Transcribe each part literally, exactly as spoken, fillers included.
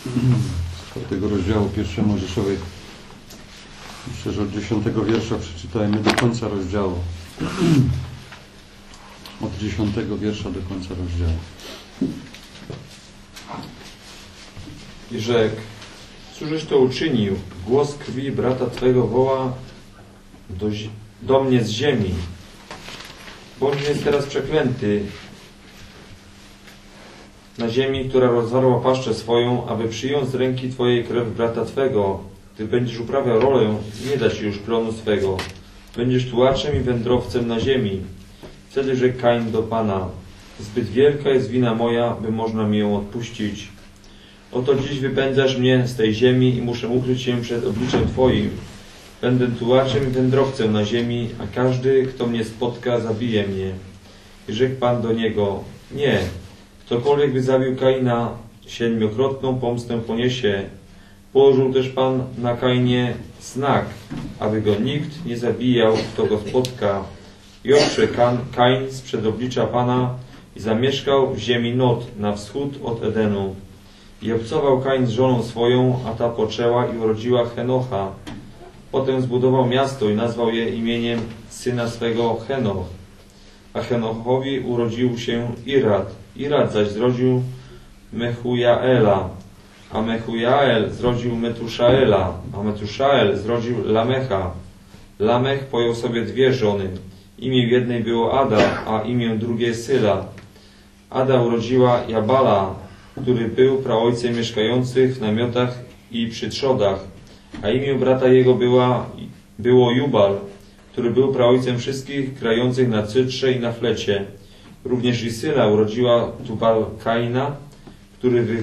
z czwartego rozdziału pierwszej Mojżeszowej. Myślę, że od dziesiątego wiersza przeczytajmy do końca rozdziału. Od dziesiątego wiersza do końca rozdziału. I rzekł: cóżeś to uczynił? Głos krwi brata Twego woła do, do mnie z ziemi. Bądź jest teraz przeklęty na ziemi, która rozwarła paszczę swoją, aby przyjąć z ręki Twojej krew brata Twego. Gdy będziesz uprawiał rolę, nie da Ci już plonu swego. Będziesz tułaczem i wędrowcem na ziemi. Wtedy rzekł Kain do Pana: zbyt wielka jest wina moja, by można mi ją odpuścić. Oto dziś wypędzasz mnie z tej ziemi i muszę ukryć się przed obliczem Twoim. Będę tułaczem i wędrowcem na ziemi, a każdy, kto mnie spotka, zabije mnie. I rzekł Pan do niego: nie, ktokolwiek by zabił Kaina, siedmiokrotną pomstę poniesie. Położył też Pan na Kainie znak, aby go nikt nie zabijał, kto go spotka. I odszedł Kain sprzed oblicza Pana i zamieszkał w ziemi Nod, na wschód od Edenu. I obcował Kain z żoną swoją, a ta poczęła i urodziła Henocha. Potem zbudował miasto i nazwał je imieniem syna swego Henoch. A Henochowi urodził się Irad. Irad zaś zrodził Mechujaela. A Mechujael zrodził Metuszaela. A Metuszael zrodził Lamecha. Lamech pojął sobie dwie żony. Imię jednej było Ada, a imię drugie Syla. Ada urodziła Jabala, który był praojcem mieszkających w namiotach i przy trzodach, a imię brata jego była, było Jubal, który był praojcem wszystkich krających na cytrze i na flecie. Również i Syla urodziła Tubal Kaina, który wy,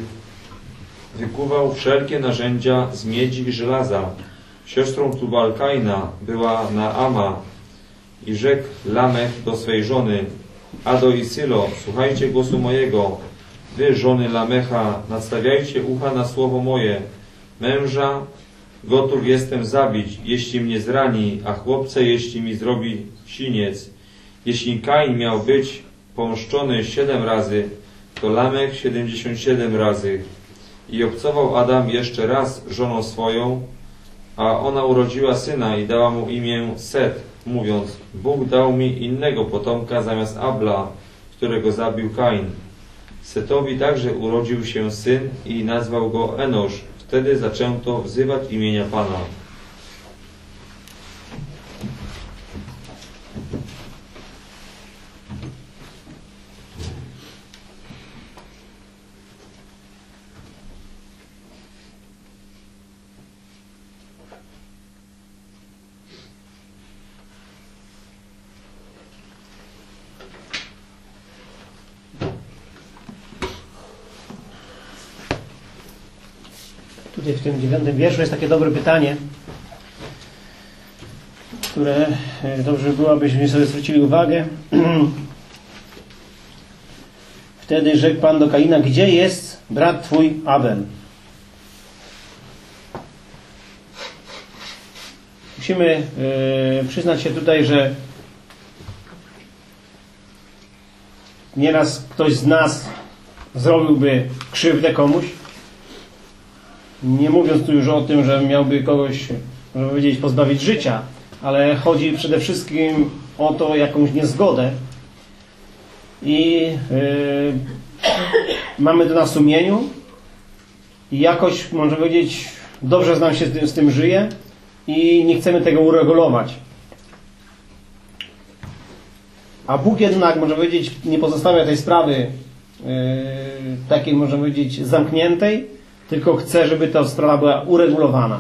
wykuwał wszelkie narzędzia z miedzi i żelaza. Siostrą Tubal Kaina była Naama. I rzekł Lamech do swej żony: Ado i Sylo, słuchajcie głosu mojego. Wy, żony Lamecha, nadstawiajcie ucha na słowo moje. Męża gotów jestem zabić, jeśli mnie zrani, a chłopce, jeśli mi zrobi siniec. Jeśli Kain miał być pomszczony siedem razy, to Lamech siedemdziesiąt siedem razy. I obcował Adam jeszcze raz żoną swoją, a ona urodziła syna i dała mu imię Set, mówiąc: Bóg dał mi innego potomka zamiast Abla, którego zabił Kain. Setowi także urodził się syn i nazwał go Enosz. Wtedy zaczęto wzywać imienia Pana. Tutaj w tym dziewiątym wierszu jest takie dobre pytanie, które dobrze by było, abyśmy sobie zwrócili uwagę. Wtedy rzekł Pan do Kaina: gdzie jest brat twój Abel? Musimy yy, przyznać się tutaj, że nieraz ktoś z nas zrobiłby krzywdę komuś, nie mówiąc tu już o tym, że miałby kogoś, można powiedzieć, pozbawić życia, ale chodzi przede wszystkim o to, jakąś niezgodę. I yy, mamy to na sumieniu i jakoś, można powiedzieć, dobrze nam się z tym, z tym żyje i nie chcemy tego uregulować. A Bóg jednak, można powiedzieć, nie pozostawia tej sprawy yy, takiej, można powiedzieć, zamkniętej, tylko chce, żeby ta sprawa była uregulowana.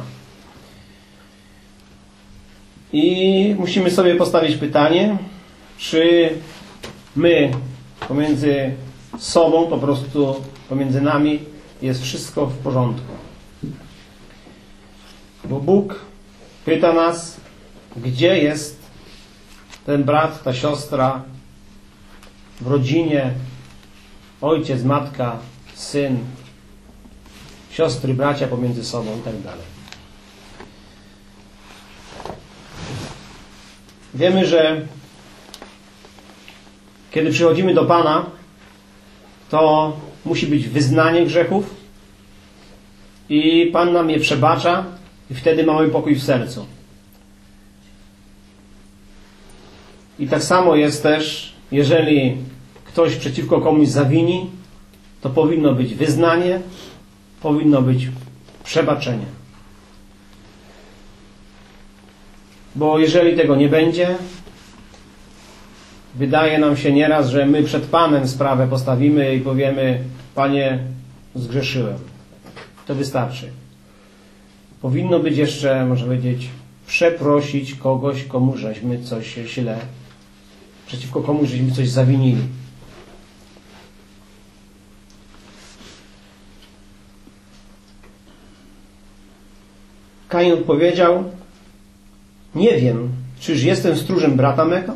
I musimy sobie postawić pytanie, czy my pomiędzy sobą, po prostu pomiędzy nami jest wszystko w porządku. Bo Bóg pyta nas, gdzie jest ten brat, ta siostra w rodzinie, ojciec, matka, syn, siostry, bracia pomiędzy sobą i tak dalej. Wiemy, że kiedy przychodzimy do Pana, to musi być wyznanie grzechów i Pan nam je przebacza i wtedy mamy pokój w sercu. I tak samo jest też, jeżeli ktoś przeciwko komuś zawini, to powinno być wyznanie, powinno być przebaczenie. Bo jeżeli tego nie będzie, wydaje nam się nieraz, że my przed Panem sprawę postawimy i powiemy: Panie, zgrzeszyłem. To wystarczy. Powinno być jeszcze, można powiedzieć, przeprosić kogoś, komu żeśmy coś źle, przeciwko komu żeśmy coś zawinili. Kain odpowiedział: nie wiem, czyż jestem stróżem brata mego?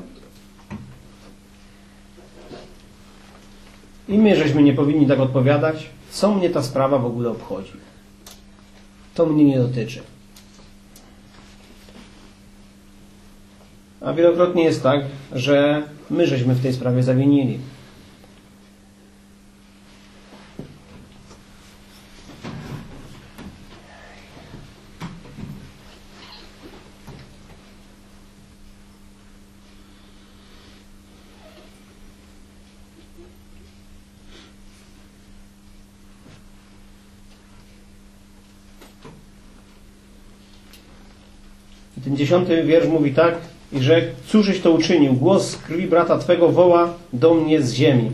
I my żeśmy nie powinni tak odpowiadać. Co mnie ta sprawa w ogóle obchodzi? To mnie nie dotyczy. A wielokrotnie jest tak, że my żeśmy w tej sprawie zawinili. I ten dziesiąty wiersz mówi tak: i rzekł: cóżeś to uczynił? Głos z krwi brata Twego woła do mnie z ziemi.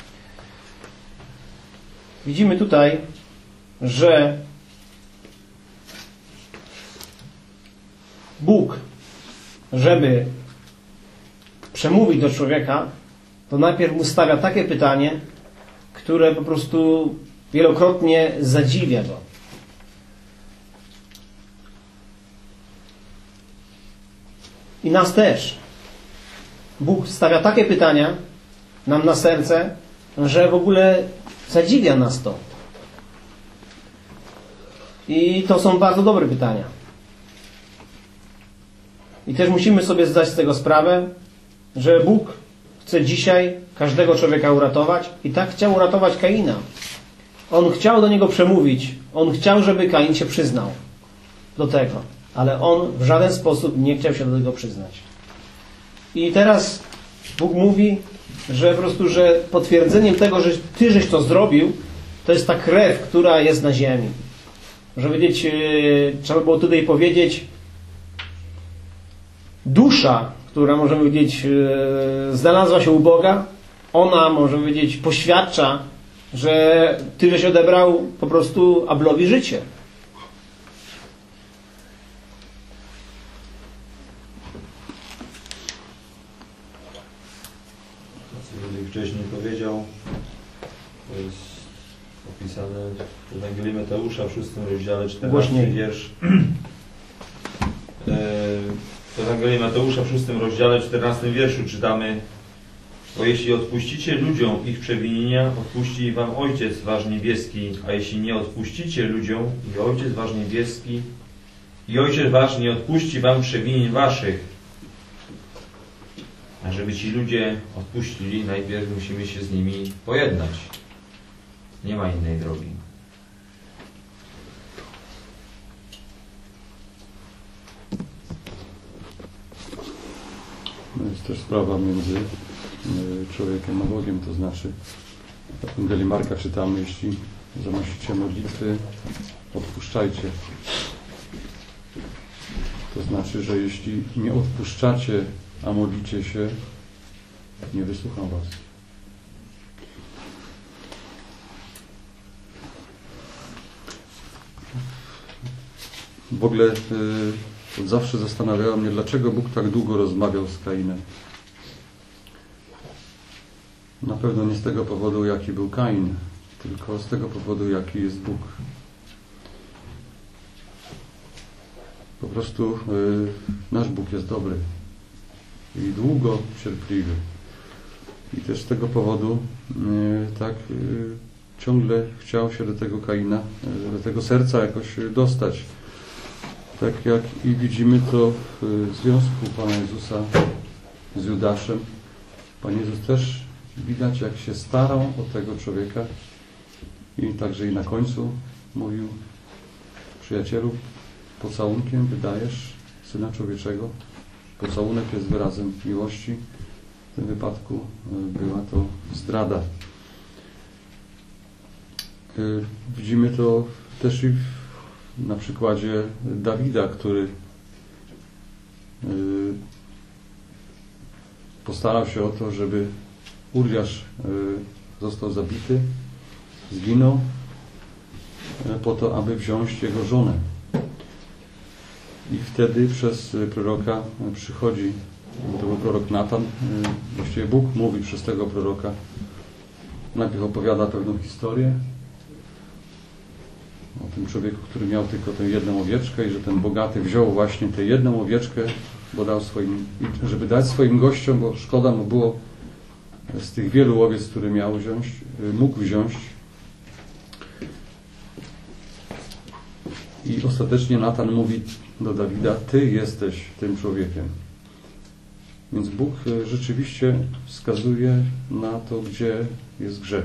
Widzimy tutaj, że Bóg, żeby przemówić do człowieka, to najpierw mu stawia takie pytanie, które po prostu wielokrotnie zadziwia go. I nas też. Bóg stawia takie pytania nam na serce, że w ogóle zadziwia nas to. I to są bardzo dobre pytania. I też musimy sobie zdać z tego sprawę, że Bóg chce dzisiaj każdego człowieka uratować i tak chciał uratować Kaina. On chciał do niego przemówić. On chciał, żeby Kain się przyznał do tego. Ale on w żaden sposób nie chciał się do tego przyznać. I teraz Bóg mówi, że po prostu, że potwierdzeniem tego, że Ty żeś to zrobił, to jest ta krew, która jest na ziemi. Może powiedzieć, yy, trzeba było tutaj powiedzieć, dusza, która, możemy powiedzieć, yy, znalazła się u Boga, ona, możemy powiedzieć, poświadcza, że Ty żeś odebrał po prostu Ablowi życie. Wcześniej powiedział, to jest opisane w Ewangelii Mateusza w szóstym rozdziale, czternastym wiersz. W Ewangelii Mateusza w szóstym rozdziale, czternastym wierszu czytamy: bo jeśli odpuścicie ludziom ich przewinienia, odpuści wam Ojciec wasz niebieski, a jeśli nie odpuścicie ludziom, i Ojciec wasz niebieski, i Ojciec wasz nie odpuści wam przewinień waszych. A żeby ci ludzie odpuścili, najpierw musimy się z nimi pojednać. Nie ma innej drogi. No jest też sprawa między człowiekiem a Bogiem, to znaczy w Ewangelii Marka czytamy: jeśli zanosicie modlitwy, odpuszczajcie. To znaczy, że jeśli nie odpuszczacie, a modlicie się, nie wysłucham was. W ogóle yy, zawsze zastanawiało mnie, dlaczego Bóg tak długo rozmawiał z Kainem. Na pewno nie z tego powodu, jaki był Kain, tylko z tego powodu, jaki jest Bóg. Po prostu yy, nasz Bóg jest dobry i długo cierpliwy. I też z tego powodu yy, tak yy, ciągle chciał się do tego Kaina, yy, do tego serca jakoś dostać. Tak jak i widzimy to w związku Pana Jezusa z Judaszem. Pan Jezus też widać, jak się starał o tego człowieka i także i na końcu mówił: Przyjacielu, pocałunkiem wydajesz Syna Człowieczego. Pocałunek jest wyrazem miłości. W tym wypadku była to zdrada. Widzimy to też i na przykładzie Dawida, który postarał się o to, żeby Uriasz został zabity, zginął po to, aby wziąć jego żonę. I wtedy przez proroka przychodzi, to był prorok Natan, właściwie Bóg mówi przez tego proroka, najpierw opowiada pewną historię o tym człowieku, który miał tylko tę jedną owieczkę i że ten bogaty wziął właśnie tę jedną owieczkę, bo dał swoim, żeby dać swoim gościom, bo szkoda mu było z tych wielu owiec, które miał wziąć, mógł wziąć. I ostatecznie Natan mówi do Dawida: Ty jesteś tym człowiekiem. Więc Bóg rzeczywiście wskazuje na to, gdzie jest grzech.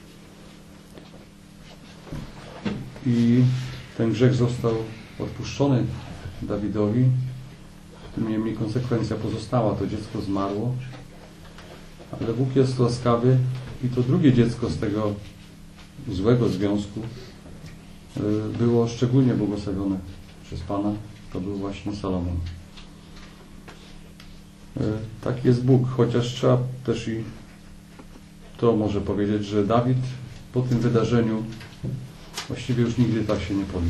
I ten grzech został odpuszczony Dawidowi. Tym niemniej konsekwencja pozostała. To dziecko zmarło. Ale Bóg jest łaskawy i to drugie dziecko z tego złego związku było szczególnie błogosławione przez Pana. To był właśnie Salomon. Tak jest Bóg, chociaż trzeba też i to może powiedzieć, że Dawid po tym wydarzeniu właściwie już nigdy tak się nie podniósł.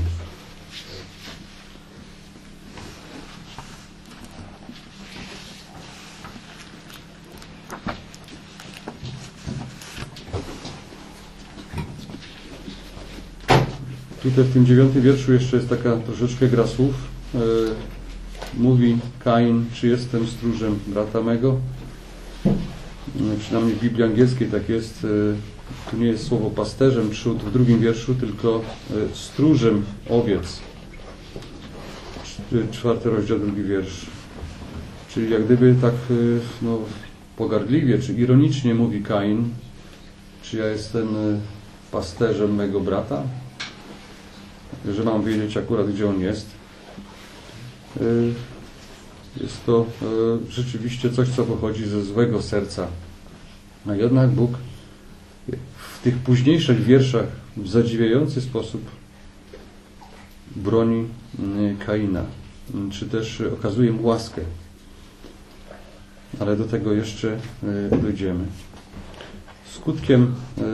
Tutaj w tym dziewiątym wierszu jeszcze jest taka troszeczkę gra słów. E, mówi Kain: czy jestem stróżem brata mego? E, przynajmniej w Biblii angielskiej tak jest. E, tu nie jest słowo pasterzem, trzód w drugim wierszu, tylko e, stróżem owiec. Czwarty rozdział, drugi wiersz. Czyli jak gdyby tak e, no, pogardliwie, czy ironicznie mówi Kain: czy ja jestem e, pasterzem mego brata? Że mam wiedzieć akurat, gdzie on jest. Jest to rzeczywiście coś, co pochodzi ze złego serca. A jednak Bóg w tych późniejszych wierszach w zadziwiający sposób broni Kaina, czy też okazuje mu łaskę. Ale do tego jeszcze dojdziemy. Skutkiem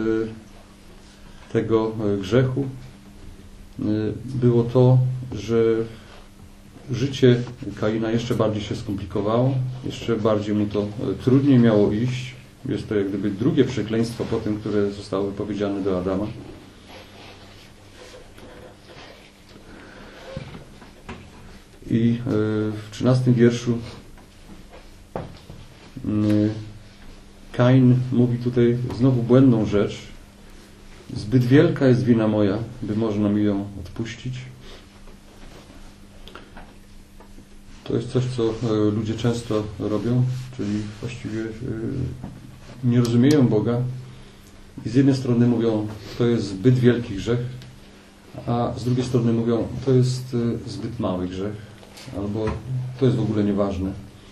tego grzechu było to, że życie Kaina jeszcze bardziej się skomplikowało, jeszcze bardziej mu to trudniej miało iść. Jest to jak gdyby drugie przekleństwo po tym, które zostało wypowiedziane do Adama. I w trzynastym wierszu Kain mówi tutaj znowu błędną rzecz. Zbyt wielka jest wina moja, by można mi ją odpuścić. To jest coś, co ludzie często robią, czyli właściwie nie rozumieją Boga i z jednej strony mówią, to jest zbyt wielki grzech, a z drugiej strony mówią, to jest zbyt mały grzech, albo to jest w ogóle nieważne.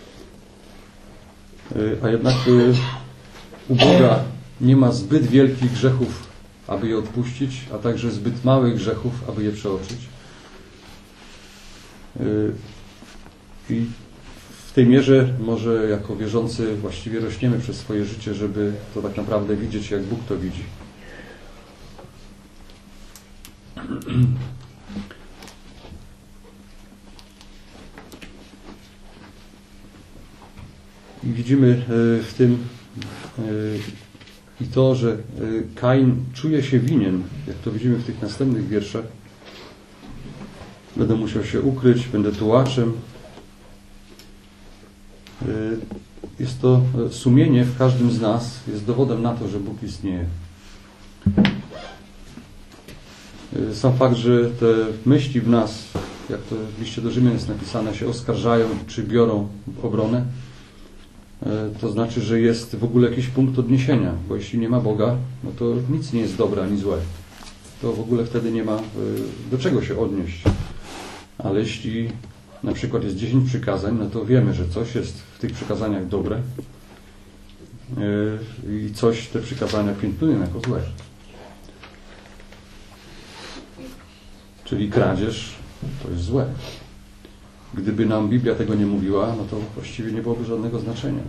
A jednak u Boga nie ma zbyt wielkich grzechów, aby je odpuścić, a także zbyt małych grzechów, aby je przeoczyć. I w tej mierze może jako wierzący właściwie rośniemy przez swoje życie, żeby to tak naprawdę widzieć, jak Bóg to widzi. I widzimy w tym i to, że Kain czuje się winien, jak to widzimy w tych następnych wierszach. Będę musiał się ukryć, będę tułaczem. Jest to sumienie w każdym z nas, jest dowodem na to, że Bóg istnieje. Sam fakt, że te myśli w nas, jak to w liście do Rzymian jest napisane, się oskarżają czy biorą w obronę, to znaczy, że jest w ogóle jakiś punkt odniesienia, bo jeśli nie ma Boga, no to nic nie jest dobre ani złe. to w ogóle wtedy nie ma do czego się odnieść. Ale jeśli na przykład jest dziesięć przykazań, no to wiemy, że coś jest w tych przykazaniach dobre i coś te przykazania piętnują jako złe. Czyli kradzież to jest złe. Gdyby nam Biblia tego nie mówiła, no to właściwie nie byłoby żadnego znaczenia.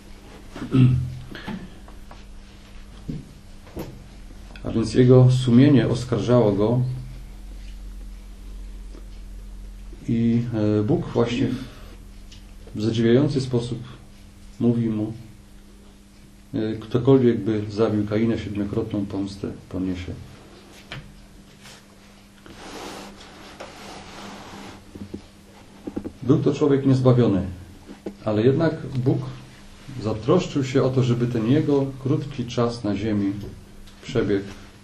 A więc jego sumienie oskarżało go i Bóg właśnie w zadziwiający sposób mówi mu: ktokolwiek by zabił Kaina, siedmiokrotną pomstę poniesie. Był to człowiek niezbawiony, ale jednak Bóg zatroszczył się o to, żeby ten jego krótki czas na ziemi przebiegł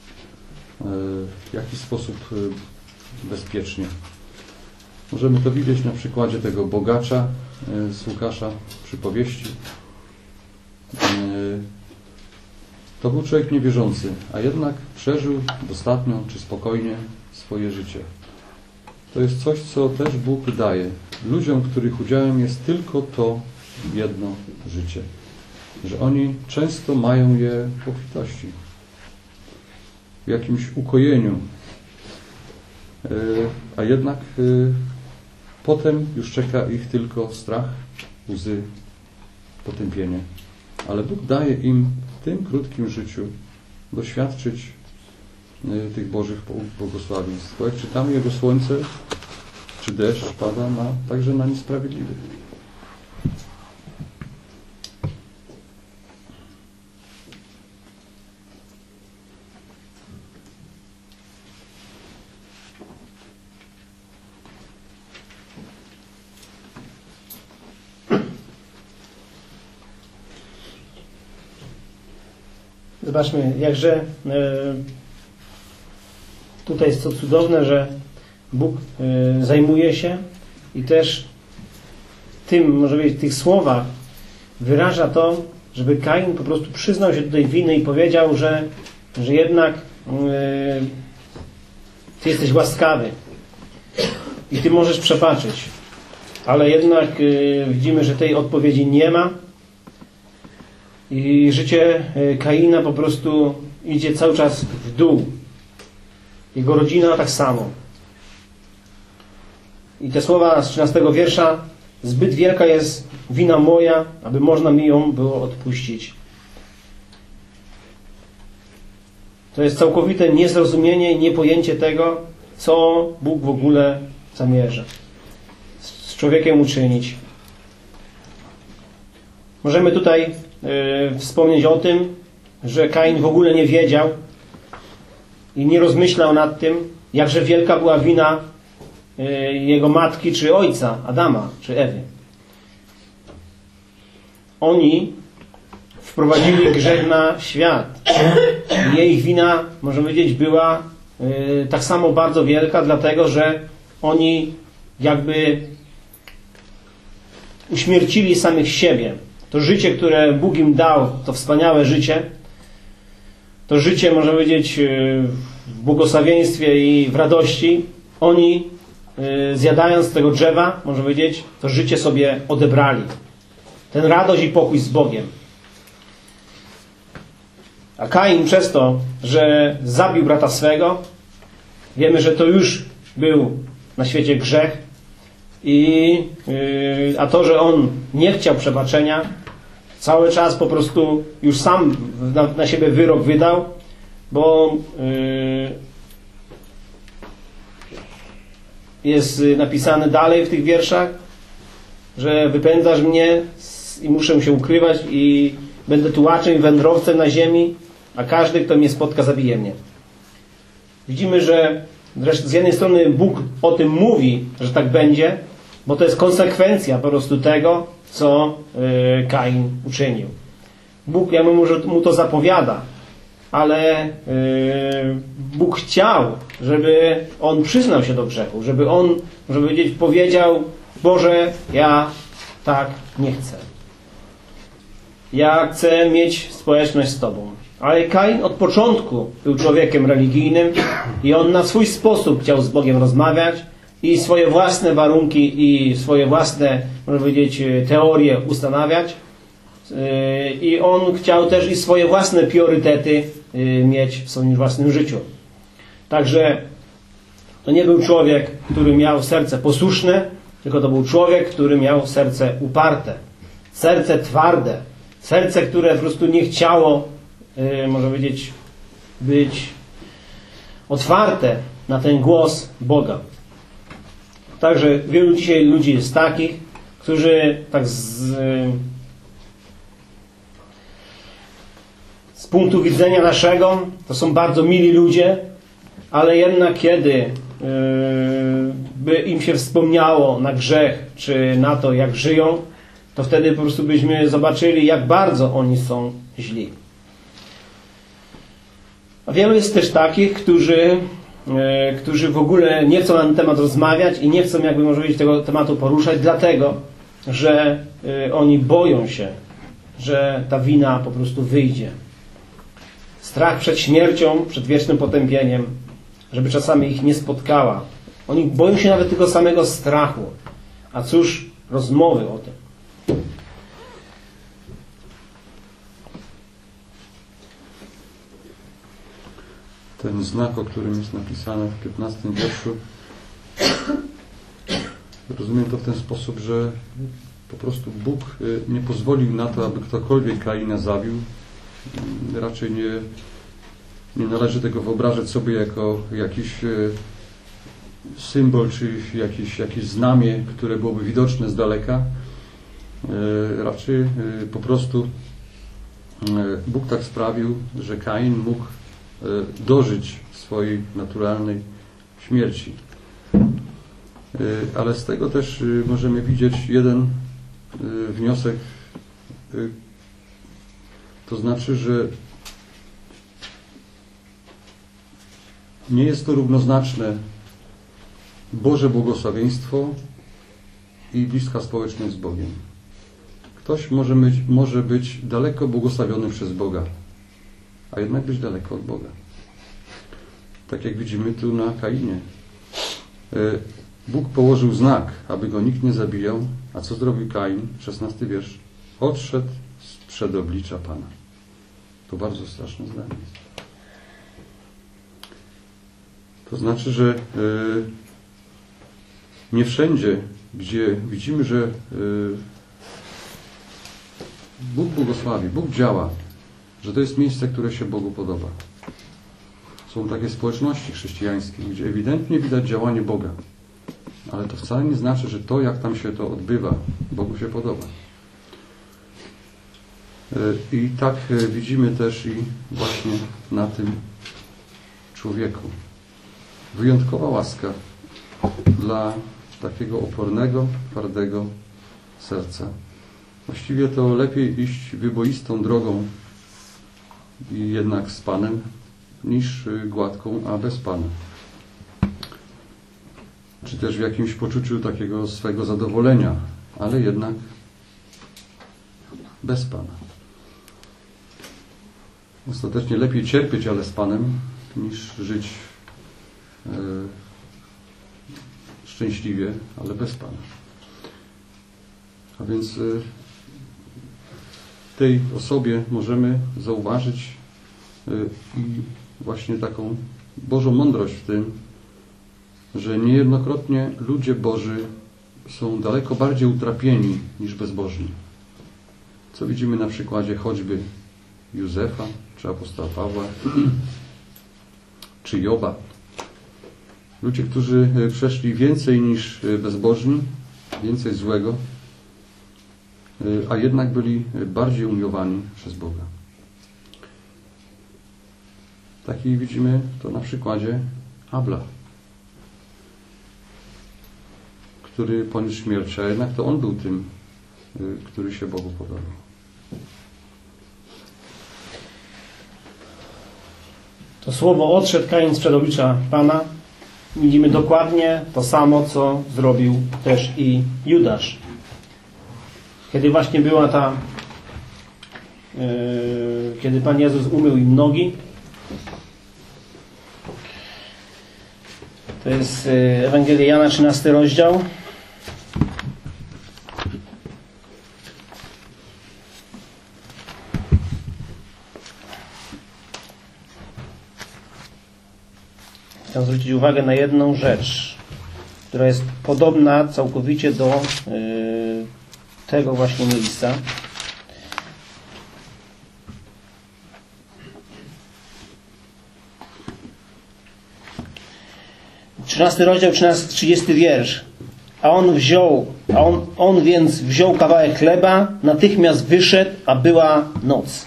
w jakiś sposób bezpiecznie. Możemy to widzieć na przykładzie tego bogacza z Łukasza przypowieści. To był człowiek niewierzący, a jednak przeżył dostatnio czy spokojnie swoje życie. To jest coś, co też Bóg daje ludziom, których udziałem jest tylko to jedno życie. Że oni często mają je w obfitości, w jakimś ukojeniu. A jednak potem już czeka ich tylko strach, łzy, potępienie. Ale Bóg daje im w tym krótkim życiu doświadczyć tych Bożych błogosławieństw. Bo jak czytamy, Jego słońce czy deszcz pada na, także na niesprawiedliwych. Zobaczmy, jakże e, tutaj jest to cudowne, że Bóg e, zajmuje się i też tym, może powiedzieć, w tych słowach wyraża to, żeby Kain po prostu przyznał się do tej winy i powiedział, że, że jednak e, Ty jesteś łaskawy i Ty możesz przebaczyć. Ale jednak e, widzimy, że tej odpowiedzi nie ma. I życie Kaina po prostu idzie cały czas w dół. Jego rodzina tak samo. I te słowa z trzynastego wiersza: zbyt wielka jest wina moja, aby można mi ją było odpuścić. To jest całkowite niezrozumienie i niepojęcie tego, co Bóg w ogóle zamierza z człowiekiem uczynić. Możemy tutaj Yy, wspomnieć o tym, że Kain w ogóle nie wiedział i nie rozmyślał nad tym, jakże wielka była wina yy, jego matki czy ojca, Adama czy Ewy. Oni wprowadzili grzech na świat. I ich wina, możemy powiedzieć, była yy, tak samo bardzo wielka, dlatego że oni jakby uśmiercili samych siebie. To życie, które Bóg im dał, to wspaniałe życie, to życie, można powiedzieć, w błogosławieństwie i w radości, oni zjadając tego drzewa, można powiedzieć, to życie sobie odebrali. Ten radość i pokój z Bogiem. A Kain przez to, że zabił brata swego, wiemy, że to już był na świecie grzech. I, yy, a to, że on nie chciał przebaczenia, cały czas po prostu już sam na, na siebie wyrok wydał, bo yy, jest napisane dalej w tych wierszach, że wypędzasz mnie i muszę się ukrywać i będę tułaczem i wędrowcem na ziemi, a każdy, kto mnie spotka, zabije mnie. Widzimy, że zresztą z jednej strony Bóg o tym mówi, że tak będzie, bo to jest konsekwencja po prostu tego, co yy, Kain uczynił. Bóg jakby mu, mu to zapowiada, ale yy, Bóg chciał, żeby on przyznał się do grzechu, żeby on, żeby powiedzieć, powiedział: Boże, ja tak nie chcę. Ja chcę mieć społeczność z Tobą. Ale Kain od początku był człowiekiem religijnym i on na swój sposób chciał z Bogiem rozmawiać i swoje własne warunki i swoje własne, można powiedzieć, teorie ustanawiać. I on chciał też i swoje własne priorytety mieć w swoim własnym życiu. Także to nie był człowiek, który miał serce posłuszne, tylko to był człowiek, który miał serce uparte, serce twarde, serce, które po prostu nie chciało, yy, można powiedzieć, być otwarte na ten głos Boga. Także wielu dzisiaj ludzi jest takich, którzy tak z, yy, z punktu widzenia naszego to są bardzo mili ludzie, ale jednak kiedy by im się wspomniało na grzech, czy na to, jak żyją, to wtedy po prostu byśmy zobaczyli, jak bardzo oni są źli. A wielu jest też takich, którzy, którzy w ogóle nie chcą na ten temat rozmawiać i nie chcą, jakby można powiedzieć, tego tematu poruszać, dlatego, że oni boją się, że ta wina po prostu wyjdzie. Strach przed śmiercią, przed wiecznym potępieniem, żeby czasami ich nie spotkała. Oni boją się nawet tego samego strachu. A cóż rozmowy o tym? Ten znak, o którym jest napisane w piętnastym wierszu, rozumiem to w ten sposób, że po prostu Bóg nie pozwolił na to, aby ktokolwiek Kaina zabił. Raczej nie Nie należy tego wyobrażać sobie jako jakiś symbol, czy jakieś, jakieś znamie, które byłoby widoczne z daleka. Raczej po prostu Bóg tak sprawił, że Kain mógł dożyć swojej naturalnej śmierci. Ale z tego też możemy widzieć jeden wniosek, to znaczy, że nie jest to równoznaczne Boże błogosławieństwo i bliska społeczność z Bogiem. Ktoś może być, może być daleko błogosławiony przez Boga, a jednak być daleko od Boga. Tak jak widzimy tu na Kainie. Bóg położył znak, aby go nikt nie zabijał, a co zrobił Kain? szesnasty wiersz. Odszedł sprzed oblicza Pana. To bardzo straszne zdanie. To znaczy, że nie wszędzie, gdzie widzimy, że Bóg błogosławi, Bóg działa, że to jest miejsce, które się Bogu podoba. Są takie społeczności chrześcijańskie, gdzie ewidentnie widać działanie Boga. Ale to wcale nie znaczy, że to, jak tam się to odbywa, Bogu się podoba. I tak widzimy też i właśnie na tym człowieku. Wyjątkowa łaska dla takiego opornego, twardego serca. Właściwie to lepiej iść wyboistą drogą i jednak z Panem, niż gładką, a bez Pana. Czy też w jakimś poczuciu takiego swego zadowolenia, ale jednak bez Pana. Ostatecznie lepiej cierpieć, ale z Panem, niż żyć e, szczęśliwie, ale bez Pana. A więc e, w tej osobie możemy zauważyć e, i właśnie taką Bożą mądrość w tym, że niejednokrotnie ludzie Boży są daleko bardziej utrapieni niż bezbożni. Co widzimy na przykładzie choćby Józefa, czy apostoła Pawła, czy Joba. Ludzie, którzy przeszli więcej niż bezbożni, więcej złego, a jednak byli bardziej umiłowani przez Boga. Taki widzimy to na przykładzie Abla, który poniósł śmierć, a jednak to on był tym, który się Bogu podobał. To słowo odszedł Kain sprzed oblicza Pana. Widzimy dokładnie to samo, co zrobił też i Judasz. Kiedy właśnie była ta kiedy Pan Jezus umył im nogi. To jest Ewangelia Jana, trzynasty rozdział. Chcę zwrócić uwagę na jedną rzecz, która jest podobna całkowicie do y, tego właśnie miejsca. trzynasty rozdział, trzydziesty wiersz. A on wziął, a on, on więc wziął kawałek chleba, natychmiast wyszedł, a była noc.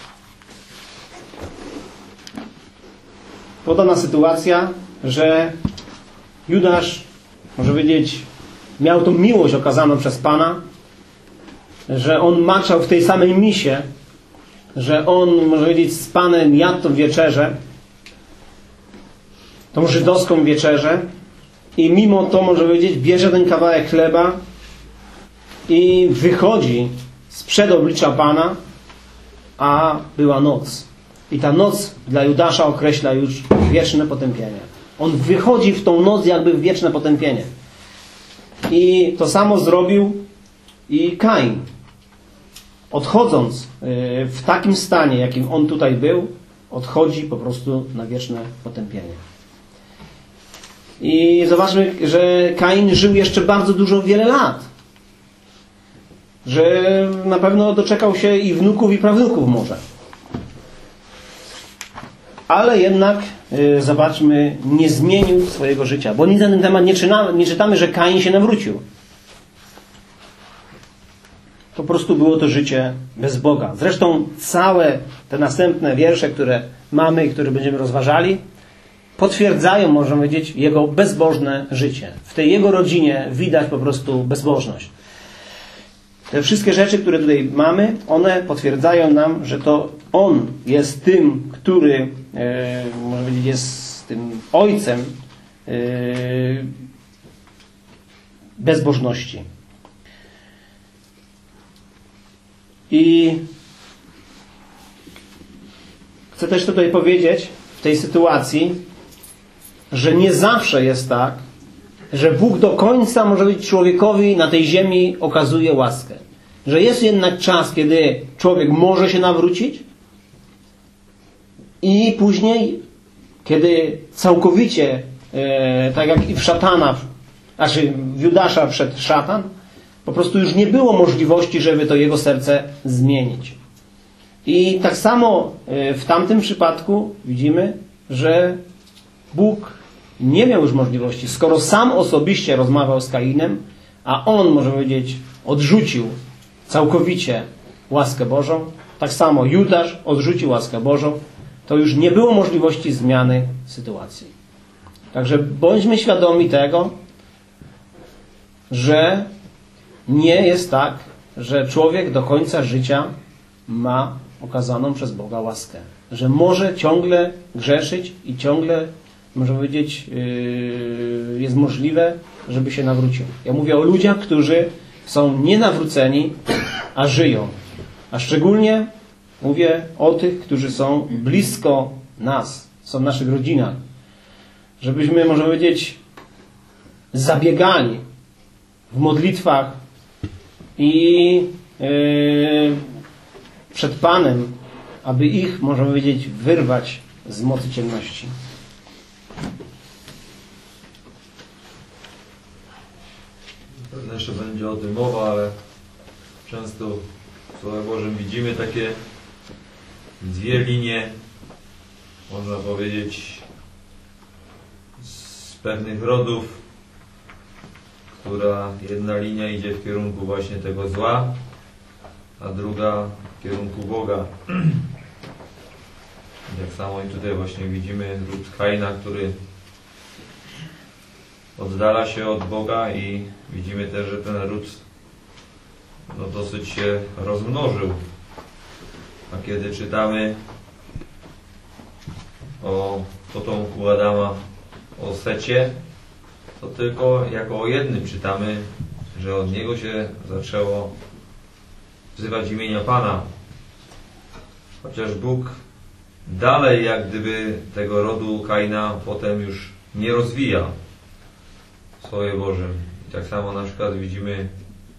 Podobna sytuacja, że Judasz, może powiedzieć, miał tą miłość okazaną przez Pana, że on maczał w tej samej misie, że on, może powiedzieć, z Panem jadł tą wieczerzę, tą żydowską wieczerzę, i mimo to, może powiedzieć, bierze ten kawałek chleba i wychodzi sprzed oblicza Pana, a była noc. I ta noc dla Judasza określa już wieczne potępienie. On wychodzi w tą noc jakby w wieczne potępienie. I to samo zrobił i Kain. Odchodząc w takim stanie, jakim on tutaj był, odchodzi po prostu na wieczne potępienie. I zobaczmy, że Kain żył jeszcze bardzo dużo, wiele lat. Że na pewno doczekał się i wnuków, i prawnuków może. Ale jednak, yy, zobaczmy, nie zmienił swojego życia. Bo nic na ten temat nie czytamy, nie czytamy, że Kain się nawrócił. Po prostu było to życie bez Boga. Zresztą całe te następne wiersze, które mamy i które będziemy rozważali, potwierdzają, można powiedzieć, jego bezbożne życie. W tej jego rodzinie widać po prostu bezbożność. Te wszystkie rzeczy, które tutaj mamy, one potwierdzają nam, że to on jest tym, który, e, można powiedzieć, jest tym ojcem e, bezbożności. I chcę też tutaj powiedzieć w tej sytuacji, że nie zawsze jest tak, że Bóg do końca, może być, człowiekowi na tej ziemi okazuje łaskę. Że jest jednak czas, kiedy człowiek może się nawrócić i później, kiedy całkowicie, e, tak jak i w szatana, znaczy w Judasza wszedł szatan, po prostu już nie było możliwości, żeby to jego serce zmienić. I tak samo w tamtym przypadku widzimy, że Bóg nie miał już możliwości, skoro sam osobiście rozmawiał z Kainem, a on, może powiedzieć, odrzucił całkowicie łaskę Bożą, tak samo Judasz odrzucił łaskę Bożą, to już nie było możliwości zmiany sytuacji. Także bądźmy świadomi tego, że nie jest tak, że człowiek do końca życia ma okazaną przez Boga łaskę. Że może ciągle grzeszyć i ciągle, można powiedzieć, yy, jest możliwe, żeby się nawrócił. Ja mówię o ludziach, którzy są nienawróceni, a żyją. A szczególnie mówię o tych, którzy są blisko nas, są w naszych rodzinach. Żebyśmy, można powiedzieć, zabiegali w modlitwach i yy, przed Panem, aby ich, można powiedzieć, wyrwać z mocy ciemności. Pewnie jeszcze będzie o tym mowa, ale często w Słowie Bożym widzimy takie dwie linie, można powiedzieć, z pewnych rodów, która jedna linia idzie w kierunku właśnie tego zła, a druga w kierunku Boga. Jak samo i tutaj właśnie widzimy ród Kaina, który oddala się od Boga, i widzimy też, że ten ród no, dosyć się rozmnożył. A kiedy czytamy o potomku Adama, o Secie, to tylko jako o jednym czytamy, że od niego się zaczęło wzywać imienia Pana. Chociaż Bóg dalej jak gdyby tego rodu Kaina potem już nie rozwija w Słowie Bożym. I tak samo na przykład widzimy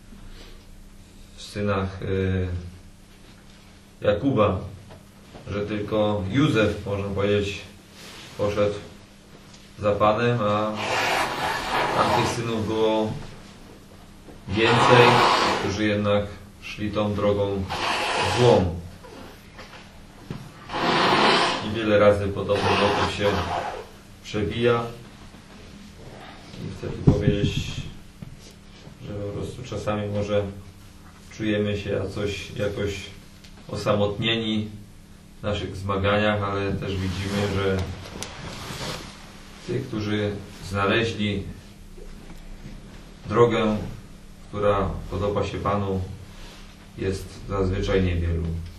w synach y, Jakuba, że tylko Józef, można powiedzieć, poszedł za Panem, a tamtych synów było więcej, którzy jednak szli tą drogą złą. I wiele razy podobny motyw się przewija. I chcę tu powiedzieć, że po prostu czasami może czujemy się coś jakoś osamotnieni w naszych zmaganiach, ale też widzimy, że tych, którzy znaleźli drogę, która podoba się Panu, jest zazwyczaj niewielu.